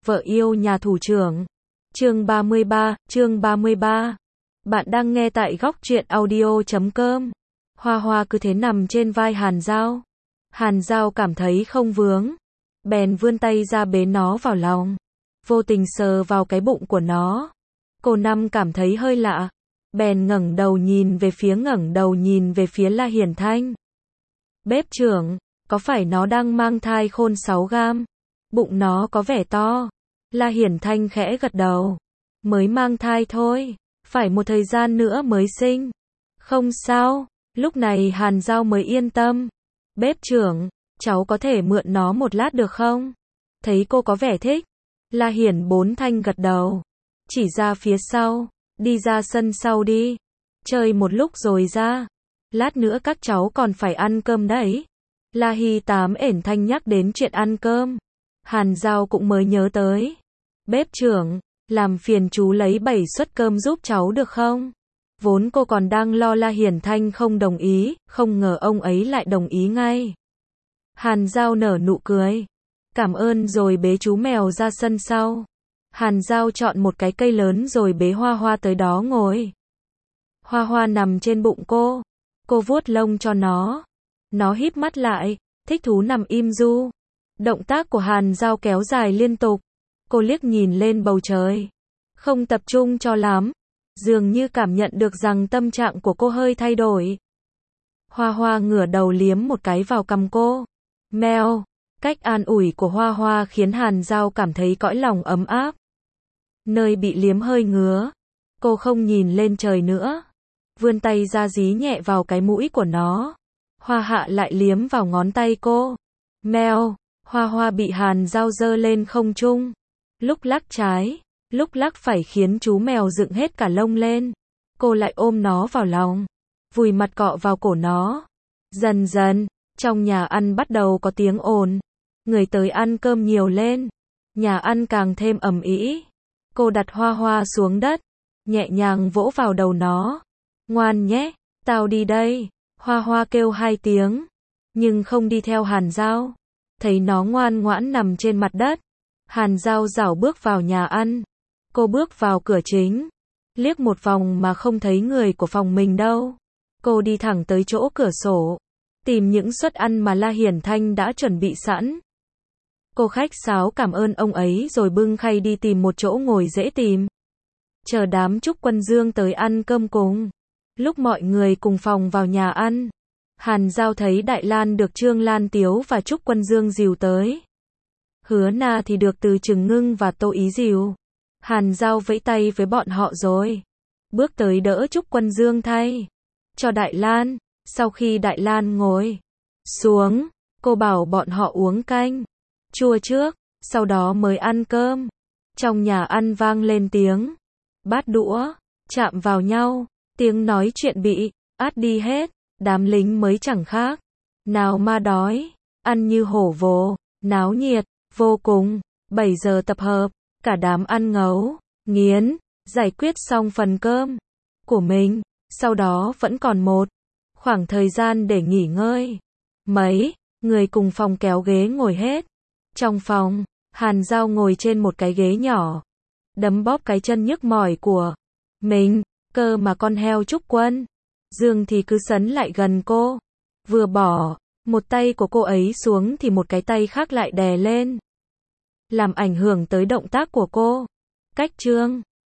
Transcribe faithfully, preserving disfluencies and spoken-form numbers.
Vợ yêu nhà thủ trưởng. Chương ba mươi ba, chương ba mươi ba. Bạn đang nghe tại góc truyện audio chấm com. Hoa Hoa cứ thế nằm trên vai Hàn Dao. Hàn Dao cảm thấy không vướng, bèn vươn tay ra bế nó vào lòng, vô tình sờ vào cái bụng của nó. Cô Năm cảm thấy hơi lạ, bèn ngẩng đầu nhìn về phía ngẩng đầu nhìn về phía La Hiển Thanh. Bếp trưởng, có phải nó đang mang thai khôn sáu gam? Bụng nó có vẻ to. La Hiển Thanh khẽ gật đầu. Mới mang thai thôi, phải một thời gian nữa mới sinh. Không sao, lúc này Hàn Dao mới yên tâm. Bếp trưởng, cháu có thể mượn nó một lát được không? Thấy cô có vẻ thích. La Hiển Bốn Thanh gật đầu. Chỉ ra phía sau, đi ra sân sau đi. Chơi một lúc rồi ra. Lát nữa các cháu còn phải ăn cơm đấy. La Hy Tám ẻn thanh nhắc đến chuyện ăn cơm. Hàn Dao cũng mới nhớ tới. Bếp trưởng, làm phiền chú lấy bảy suất cơm giúp cháu được không? Vốn cô còn đang lo La Hiển Thanh không đồng ý, không ngờ ông ấy lại đồng ý ngay. Hàn Dao nở nụ cười. Cảm ơn rồi bế chú mèo ra sân sau. Hàn Dao chọn một cái cây lớn rồi bế Hoa Hoa tới đó ngồi. Hoa Hoa nằm trên bụng cô. Cô vuốt lông cho nó. Nó híp mắt lại, thích thú nằm im du. Động tác của Hàn Dao kéo dài liên tục. Cô liếc nhìn lên bầu trời. Không tập trung cho lắm. Dường như cảm nhận được rằng tâm trạng của cô hơi thay đổi. Hoa Hoa ngửa đầu liếm một cái vào cằm cô. Meo. Cách an ủi của Hoa Hoa khiến Hàn Dao cảm thấy cõi lòng ấm áp. Nơi bị liếm hơi ngứa. Cô không nhìn lên trời nữa. Vươn tay ra dí nhẹ vào cái mũi của nó. Hoa Hạ lại liếm vào ngón tay cô. Meo. Hoa Hoa bị Hàn Dao giơ lên không trung. Lúc lắc trái, lúc lắc phải khiến chú mèo dựng hết cả lông lên. Cô lại ôm nó vào lòng, vùi mặt cọ vào cổ nó. Dần dần, trong nhà ăn bắt đầu có tiếng ồn. Người tới ăn cơm nhiều lên. Nhà ăn càng thêm ầm ĩ. Cô đặt Hoa Hoa xuống đất, nhẹ nhàng vỗ vào đầu nó. Ngoan nhé, tao đi đây. Hoa Hoa kêu hai tiếng, nhưng không đi theo Hàn Dao. Thấy nó ngoan ngoãn nằm trên mặt đất. Hàn Dao rảo bước vào nhà ăn. Cô bước vào cửa chính. Liếc một vòng mà không thấy người của phòng mình đâu. Cô đi thẳng tới chỗ cửa sổ. Tìm những suất ăn mà La Hiển Thanh đã chuẩn bị sẵn. Cô khách sáo cảm ơn ông ấy rồi bưng khay đi tìm một chỗ ngồi dễ tìm. Chờ đám Trúc Quân Dương tới ăn cơm cùng. Lúc mọi người cùng phòng vào nhà ăn. Hàn Dao thấy Đại Lan được Trương Lan Tiếu và Trúc Quân Dương dìu tới. Hứa Na thì được Từ Trừng Ngưng và Tô Ý dìu. Hàn Dao vẫy tay với bọn họ rồi bước tới đỡ Trúc Quân Dương thay cho Đại Lan. Sau khi Đại Lan ngồi xuống, cô bảo bọn họ uống canh chua trước, sau đó mới ăn cơm. Trong nhà ăn vang lên tiếng bát đũa chạm vào nhau, tiếng nói chuyện bị át đi hết. Đám lính mới chẳng khác nào mà đói, ăn như hổ vồ, náo nhiệt vô cùng. Bảy giờ tập hợp, cả đám ăn ngấu nghiến, giải quyết xong phần cơm của mình, sau đó vẫn còn một khoảng thời gian để nghỉ ngơi. Mấy người cùng phòng kéo ghế ngồi hết. Trong phòng, Hàn Dao ngồi trên một cái ghế nhỏ, đấm bóp cái chân nhức mỏi của mình. Cơ mà con heo Trúc Quân Dương thì cứ sấn lại gần cô. Vừa bỏ một tay của cô ấy xuống thì một cái tay khác lại đè lên, làm ảnh hưởng tới động tác của cô. Cách Trương